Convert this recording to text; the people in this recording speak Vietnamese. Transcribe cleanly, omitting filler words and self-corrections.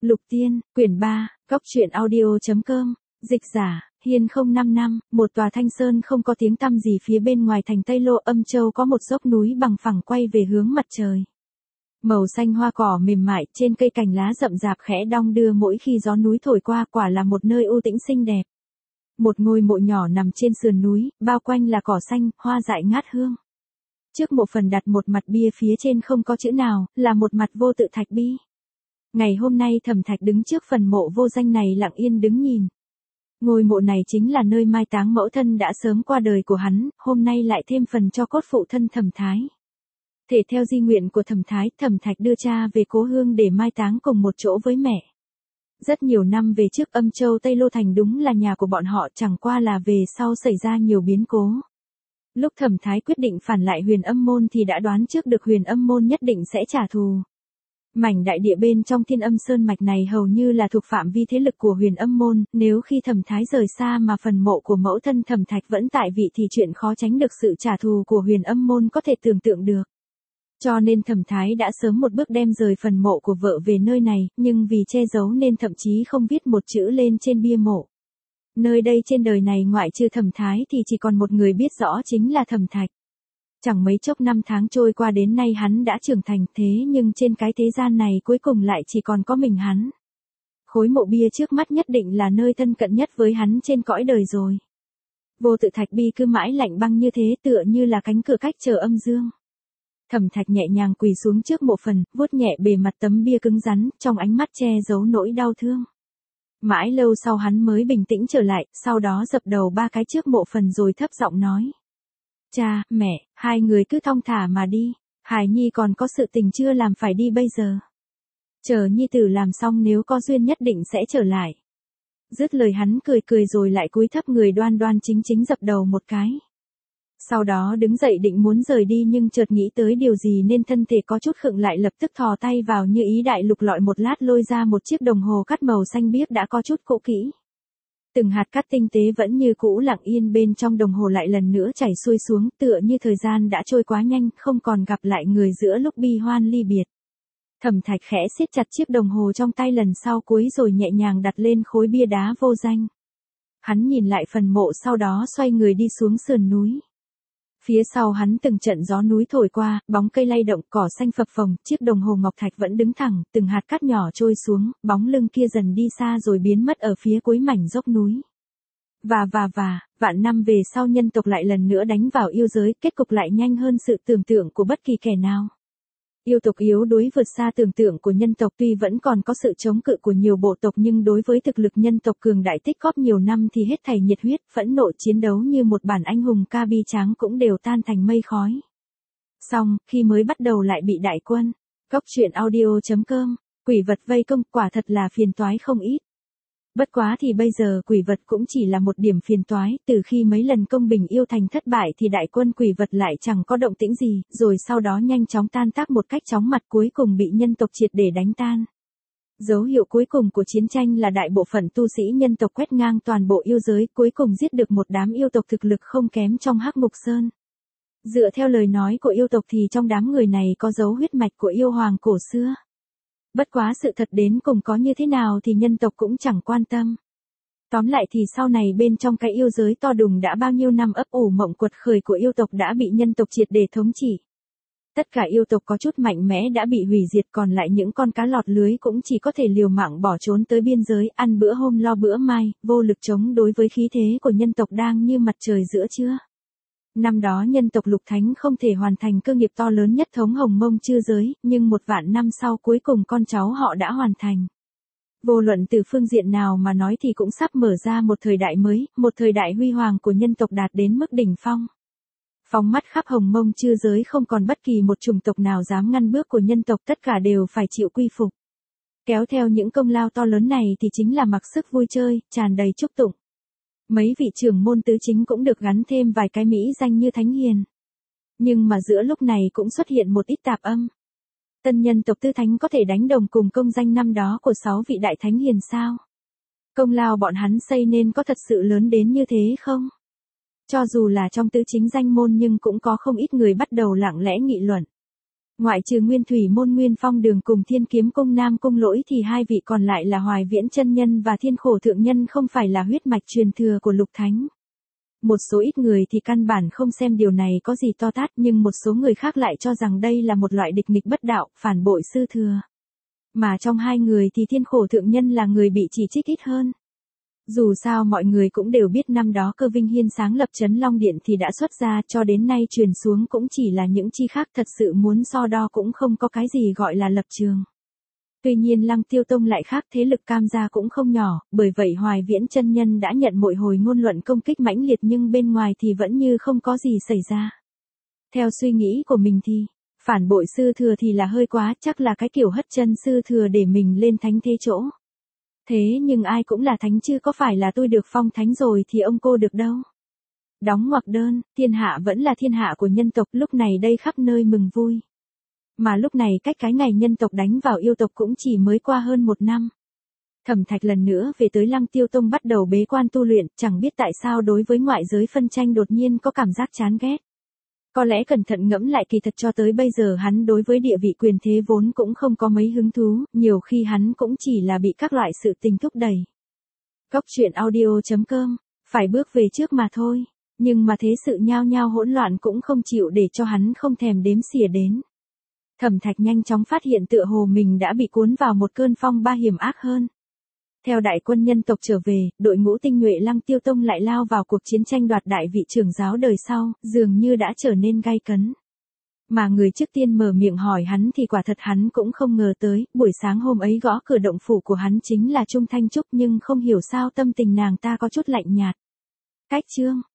Lục Tiên, quyển 3, góc truyện audio.com, dịch giả, Hiên 055, một tòa thanh sơn không có tiếng tăm gì phía bên ngoài thành Tây Lô Âm Châu có một dốc núi bằng phẳng quay về hướng mặt trời. Màu xanh hoa cỏ mềm mại trên cây cành lá rậm rạp khẽ đong đưa mỗi khi gió núi thổi qua, quả là một nơi u tĩnh xinh đẹp. Một ngôi mộ nhỏ nằm trên sườn núi, bao quanh là cỏ xanh, hoa dại ngát hương. Trước mộ phần đặt một mặt bia phía trên không có chữ nào, là một mặt vô tự thạch bi. Ngày hôm nay Thẩm Thạch đứng trước phần mộ vô danh này lặng yên đứng nhìn. Ngôi mộ này chính là nơi mai táng mẫu thân đã sớm qua đời của hắn, hôm nay lại thêm phần cho cốt phụ thân Thẩm Thái. Thể theo di nguyện của Thẩm Thái, Thẩm Thạch đưa cha về cố hương để mai táng cùng một chỗ với mẹ. Rất nhiều năm về trước Âm Châu Tây Lô Thành đúng là nhà của bọn họ, chẳng qua là về sau xảy ra nhiều biến cố. Lúc Thẩm Thái quyết định phản lại Huyền Âm Môn thì đã đoán trước được Huyền Âm Môn nhất định sẽ trả thù. Mảnh đại địa bên trong Thiên Âm Sơn mạch này hầu như là thuộc phạm vi thế lực của Huyền Âm Môn, nếu khi Thẩm Thái rời xa mà phần mộ của mẫu thân Thẩm Thạch vẫn tại vị thì chuyện khó tránh được sự trả thù của Huyền Âm Môn có thể tưởng tượng được. Cho nên Thẩm Thái đã sớm một bước đem rời phần mộ của vợ về nơi này, nhưng vì che giấu nên thậm chí không viết một chữ lên trên bia mộ. Nơi đây trên đời này ngoại trừ Thẩm Thái thì chỉ còn một người biết rõ, chính là Thẩm Thạch. Chẳng mấy chốc năm tháng trôi qua đến nay hắn đã trưởng thành, thế nhưng trên cái thế gian này cuối cùng lại chỉ còn có mình hắn. Khối mộ bia trước mắt nhất định là nơi thân cận nhất với hắn trên cõi đời rồi. Vô tự thạch bi cứ mãi lạnh băng như thế, tựa như là cánh cửa cách chờ âm dương. Thẩm Thạch nhẹ nhàng quỳ xuống trước mộ phần, vuốt nhẹ bề mặt tấm bia cứng rắn, trong ánh mắt che giấu nỗi đau thương. Mãi lâu sau hắn mới bình tĩnh trở lại, sau đó dập đầu 3 cái trước mộ phần rồi thấp giọng nói. Cha, mẹ, hai người cứ thong thả mà đi, Hải Nhi còn có sự tình chưa làm phải đi bây giờ. Chờ Nhi tử làm xong nếu có duyên nhất định sẽ trở lại. Dứt lời hắn cười cười rồi lại cúi thấp người đoan đoan chính chính dập đầu một cái. Sau đó đứng dậy định muốn rời đi nhưng chợt nghĩ tới điều gì nên thân thể có chút khựng lại, lập tức thò tay vào như ý đại lục lọi một lát lôi ra một chiếc đồng hồ cát màu xanh biếc đã có chút cũ kỹ. Từng hạt cát tinh tế vẫn như cũ lặng yên bên trong đồng hồ lại lần nữa chảy xuôi xuống, tựa như thời gian đã trôi quá nhanh, không còn gặp lại người giữa lúc bi hoan ly biệt. Thẩm Thạch khẽ siết chặt chiếc đồng hồ trong tay lần sau cuối rồi nhẹ nhàng đặt lên khối bia đá vô danh. Hắn nhìn lại phần mộ sau đó xoay người đi xuống sườn núi. Phía sau hắn từng trận gió núi thổi qua, bóng cây lay động, cỏ xanh phập phồng, chiếc đồng hồ ngọc thạch vẫn đứng thẳng, từng hạt cát nhỏ trôi xuống, bóng lưng kia dần đi xa rồi biến mất ở phía cuối mảnh dốc núi. Vạn năm về sau nhân tộc lại lần nữa đánh vào yêu giới, kết cục lại nhanh hơn sự tưởng tượng của bất kỳ kẻ nào. Yêu tộc yếu đuối vượt xa tưởng tượng của nhân tộc, tuy vẫn còn có sự chống cự của nhiều bộ tộc nhưng đối với thực lực nhân tộc cường đại tích góp nhiều năm thì hết thảy nhiệt huyết, phẫn nộ chiến đấu như một bản anh hùng ca bi tráng cũng đều tan thành mây khói. Xong, khi mới bắt đầu lại bị đại quân. Góc truyện audio.com, quỷ vật vây công, quả thật là phiền toái không ít. Bất quá thì bây giờ quỷ vật cũng chỉ là một điểm phiền toái, từ khi mấy lần công bình yêu thành thất bại thì đại quân quỷ vật lại chẳng có động tĩnh gì, rồi sau đó nhanh chóng tan tác một cách chóng mặt, cuối cùng bị nhân tộc triệt để đánh tan. Dấu hiệu cuối cùng của chiến tranh là đại bộ phận tu sĩ nhân tộc quét ngang toàn bộ yêu giới, cuối cùng giết được một đám yêu tộc thực lực không kém trong Hắc Mục Sơn. Dựa theo lời nói của yêu tộc thì trong đám người này có dấu huyết mạch của yêu hoàng cổ xưa. Bất quá sự thật đến cùng có như thế nào thì nhân tộc cũng chẳng quan tâm. Tóm lại thì sau này bên trong cái yêu giới to đùng đã bao nhiêu năm ấp ủ mộng quật khởi của yêu tộc đã bị nhân tộc triệt để thống trị. Tất cả yêu tộc có chút mạnh mẽ đã bị hủy diệt, còn lại những con cá lọt lưới cũng chỉ có thể liều mạng bỏ trốn tới biên giới, ăn bữa hôm lo bữa mai, vô lực chống đối với khí thế của nhân tộc đang như mặt trời giữa trưa. Năm đó nhân tộc Lục Thánh không thể hoàn thành cơ nghiệp to lớn nhất thống Hồng Mông Chư giới, nhưng 1.000 năm sau cuối cùng con cháu họ đã hoàn thành. Vô luận từ phương diện nào mà nói thì cũng sắp mở ra một thời đại mới, một thời đại huy hoàng của nhân tộc đạt đến mức đỉnh phong. Phóng mắt khắp Hồng Mông Chư giới không còn bất kỳ một chủng tộc nào dám ngăn bước của nhân tộc, tất cả đều phải chịu quy phục. Kéo theo những công lao to lớn này thì chính là mặc sức vui chơi, tràn đầy chúc tụng. Mấy vị trưởng môn tứ chính cũng được gắn thêm vài cái mỹ danh như Thánh Hiền. Nhưng mà giữa lúc này cũng xuất hiện một ít tạp âm. Tân nhân tộc Tư Thánh có thể đánh đồng cùng công danh năm đó của 6 vị đại Thánh Hiền sao? Công lao bọn hắn xây nên có thật sự lớn đến như thế không? Cho dù là trong tứ chính danh môn nhưng cũng có không ít người bắt đầu lặng lẽ nghị luận. Ngoại trừ Nguyên Thủy Môn Nguyên Phong Đường cùng Thiên Kiếm Cung Nam Cung Lỗi thì hai vị còn lại là Hoài Viễn chân nhân và Thiên Khổ thượng nhân không phải là huyết mạch truyền thừa của Lục Thánh. Một số ít người thì căn bản không xem điều này có gì to tát, nhưng một số người khác lại cho rằng đây là một loại địch nghịch bất đạo, phản bội sư thừa. Mà trong hai người thì Thiên Khổ thượng nhân là người bị chỉ trích ít hơn. Dù sao mọi người cũng đều biết năm đó Cơ Vinh Hiên sáng lập Trấn Long Điện thì đã xuất ra, cho đến nay truyền xuống cũng chỉ là những chi khác, thật sự muốn so đo cũng không có cái gì gọi là lập trường. Tuy nhiên Lăng Tiêu Tông lại khác, thế lực Cam gia cũng không nhỏ, bởi vậy Hoài Viễn chân nhân đã nhận mỗi hồi ngôn luận công kích mãnh liệt nhưng bên ngoài thì vẫn như không có gì xảy ra. Theo suy nghĩ của mình thì, phản bội sư thừa thì là hơi quá, chắc là cái kiểu hất chân sư thừa để mình lên thánh thế chỗ. Thế nhưng ai cũng là thánh chứ có phải là tôi được phong thánh rồi thì ông cô được đâu. Đóng ngoặc đơn, thiên hạ vẫn là thiên hạ của nhân tộc, lúc này đây khắp nơi mừng vui. Mà lúc này cách cái ngày nhân tộc đánh vào yêu tộc cũng chỉ mới qua hơn 1 năm. Thẩm Thạch lần nữa về tới Lăng Tiêu Tông bắt đầu bế quan tu luyện, chẳng biết tại sao đối với ngoại giới phân tranh đột nhiên có cảm giác chán ghét. Có lẽ cẩn thận ngẫm lại kỳ thật cho tới bây giờ hắn đối với địa vị quyền thế vốn cũng không có mấy hứng thú, nhiều khi hắn cũng chỉ là bị các loại sự tình thúc đẩy. Cốc truyện audio.com, phải bước về trước mà thôi, nhưng mà thế sự nhao nhao hỗn loạn cũng không chịu để cho hắn không thèm đếm xỉa đến. Thẩm Thạch nhanh chóng phát hiện tựa hồ mình đã bị cuốn vào một cơn phong ba hiểm ác hơn. Theo đại quân nhân tộc trở về, đội ngũ tinh nhuệ Lăng Tiêu Tông lại lao vào cuộc chiến tranh đoạt đại vị trưởng giáo đời sau, dường như đã trở nên gay cấn. Mà người trước tiên mở miệng hỏi hắn thì quả thật hắn cũng không ngờ tới, buổi sáng hôm ấy gõ cửa động phủ của hắn chính là Trung Thanh Trúc, nhưng không hiểu sao tâm tình nàng ta có chút lạnh nhạt. Cách chương